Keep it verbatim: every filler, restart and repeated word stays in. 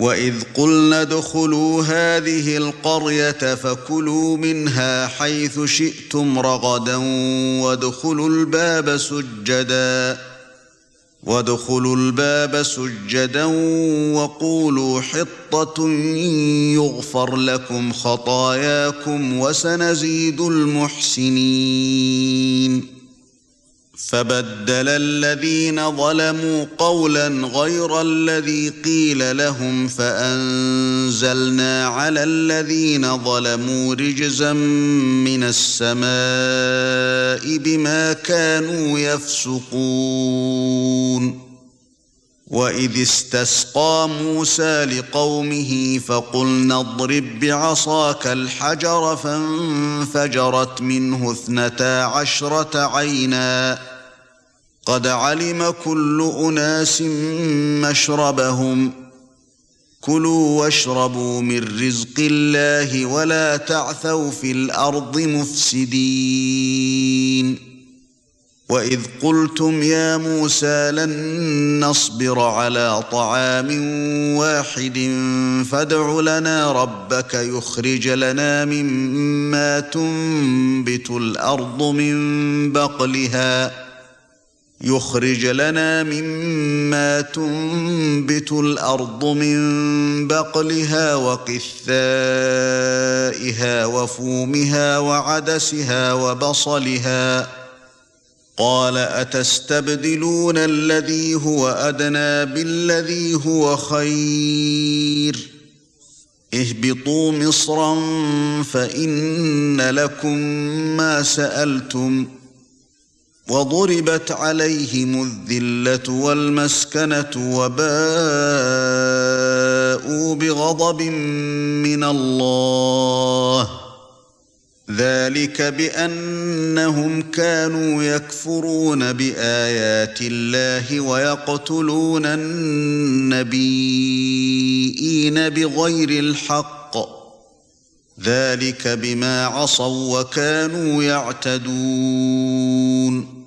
وَإِذْ قُلْنَا ادْخُلُوا هَٰذِهِ الْقَرْيَةَ فَكُلُوا مِنْهَا حَيْثُ شِئْتُمْ رَغَدًا وَادْخُلُوا الْبَابَ سُجَّدًا وَادْخُلُوا الْبَابَ سُجَّدًا وَقُولُوا حِطَّةٌ يُغْفَرْ لَكُمْ خَطَايَاكُمْ وَسَنَزِيدُ الْمُحْسِنِينَ فَبَدَّلَ الَّذِينَ ظَلَمُوا قَوْلًا غَيْرَ الَّذِي قِيلَ لَهُمْ فَأَنزَلْنَا عَلَى الَّذِينَ ظَلَمُوا رِجْزًا مِّنَ السَّمَاءِ بِمَا كَانُوا يَفْسُقُونَ وَإِذِ اسْتَسْقَىٰ مُوسَىٰ لِقَوْمِهِ فَقُلْنَا اضْرِب بِّعَصَاكَ الْحَجَرَ فَانفَجَرَتْ مِنْهُ اثْنَتَا عَشْرَةَ عَيْنًا قَدْ عَلِمَ كُلُّ أُنَاسٍ مَّشْرَبَهُمْ كُلُوا وَاشْرَبُوا مِن رِّزْقِ اللَّهِ وَلَا تَعْثَوْا فِي الْأَرْضِ مُفْسِدِينَ وَإِذْ قُلْتُمْ يَا مُوسَىٰ لَن نَّصْبِرَ عَلَىٰ طَعَامٍ وَاحِدٍ فَادْعُ لَنَا رَبَّكَ يُخْرِجْ لَنَا مِمَّا تُنبِتُ الْأَرْضُ مِن بَقْلِهَا يُخْرِجْ لَنَا مِمَّا تُنبِتُ الْأَرْضُ مِن بَقْلِهَا وَقِثَّائِهَا وَفُومِهَا وَعَدَسِهَا وَبَصَلِهَا قَالَ أَتَسْتَبْدِلُونَ الَّذِي هُوَ أَدْنَىٰ بِالَّذِي هُوَ خَيْرٌ اهْبِطُوا مِصْرًا فَإِنَّ لَكُم مَّا سَأَلْتُمْ وَضُرِبَتْ عَلَيْهِمُ الذِّلَّةُ وَالْمَسْكَنَةُ وَبَاءُوا بِغَضَبٍ مِّنَ اللَّهِ ذَلِكَ بِأَنَّهُمْ كَانُوا يَكْفُرُونَ بِآيَاتِ اللَّهِ وَيَقْتُلُونَ النَّبِيِّينَ بِغَيْرِ الْحَقِّ ذَلِكَ بِمَا عَصَوا وَّكَانُوا يَعْتَدُونَ